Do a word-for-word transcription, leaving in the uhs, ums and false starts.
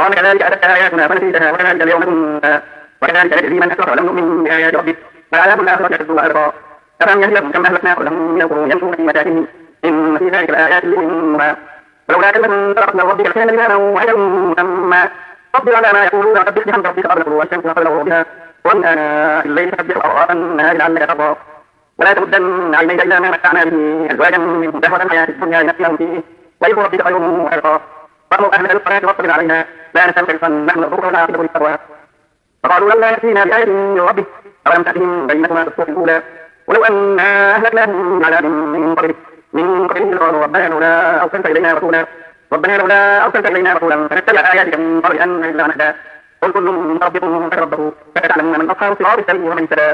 قال كذلك أتت آياتنا فنسيتها وكذلك اليوم تنسى وكذلك نجزي من أسرف ولم نؤمن بآيات ربك فالعذاب الآخرة أشد وأبقى أفلم يهد لكم كما أهلكنا قبلهم من القرون يمشون في مساكنهم إن في ذلك لآيات لأولي النهى ولولا كلمة سبقت من ربك لكان لزاما وأجل مسمى فاصبر على ما يقولون وسبح بحمد ربك قبل طلوع الشمس وقبل غروبها ومن آناء الليل فسبح وأطراف النهار لعلك ترضى ولا تمدن عينيك إلى ما متعنا به أزواجا منهم زهرة الحياة الدنيا لنفتنهم فيه ورزق ربك خير وأبقى فأمر أهلك بالصلاة واصطبر عليها لا نسألك رزقا نحن نرزقك والعاقبة للتقوى فقالوا لولا يأتينا بآية من ربه أولم تأتهم بينة ما في الصحف الأولى ولو أنا أهلكناهم بعذاب من قبله من قبله قالوا ربنا لولا أرسلت إلينا رسولا ربنا لولا أرسلت إلينا رسولا فنتبع آياتك من قبل أن نذل ونهدى قل كل من ربكم فتربصوا فستعلمون من أصحاب الصراط السوي ومن اهتدى